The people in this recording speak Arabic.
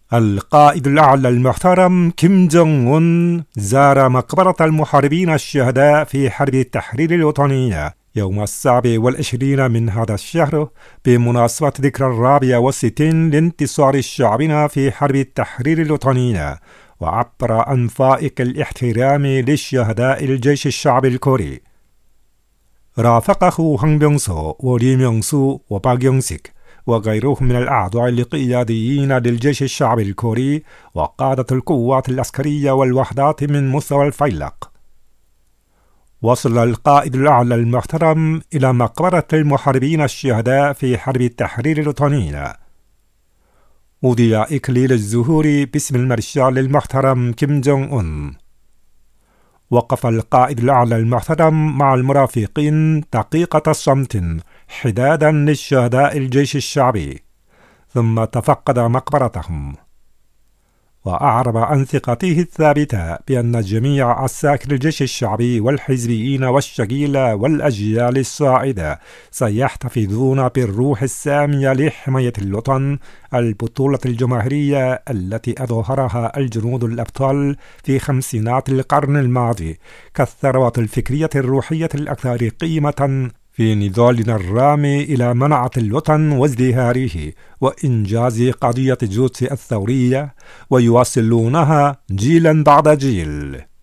القائد الأعلى المحترم كيم جونغ أون زار مقبرة المحاربين الشهداء في حرب التحرير الوطنية يوم 27 من هذا الشهر بمناسبة ذكرى 64 لانتصار شعبنا في حرب التحرير الوطنية، وعبر عن فائق الاحترام للشهداء الجيش الشعبي الكوري. رافقه هان بيونغ-سو ولي ميونغ-سو وباك يونغ-سik وغيرهم من الأعضاء القياديين للجيش الشعبي الكوري وقادة القوات العسكرية والوحدات من مستوى الفيلق. وصل القائد الأعلى المحترم إلى مقبرة المحاربين الشهداء في حرب التحرير الوطنية. أودي إكليل الزهور باسم المارشال المحترم كيم جونغ أون. وقف القائد الأعلى المحترم مع المرافقين دقيقة صمت حدادا للشهداء الجيش الشعبي، ثم تفقد مقبرتهم، وأعرب عن ثقته الثابتة بأن جميع عساكر الجيش الشعبي والحزبيين والشقيلة والأجيال الصاعدة سيحتفظون بالروح السامية لحماية الوطن، البطولة الجماهيرية التي أظهرها الجنود الأبطال في خمسينات القرن الماضي كالثروة الفكرية الروحية الأكثر قيمة في نضالنا الرامي إلى منعة الوطن وازدهاره وإنجاز قضية جوتسي الثورية، ويواصلونها جيلا بعد جيل.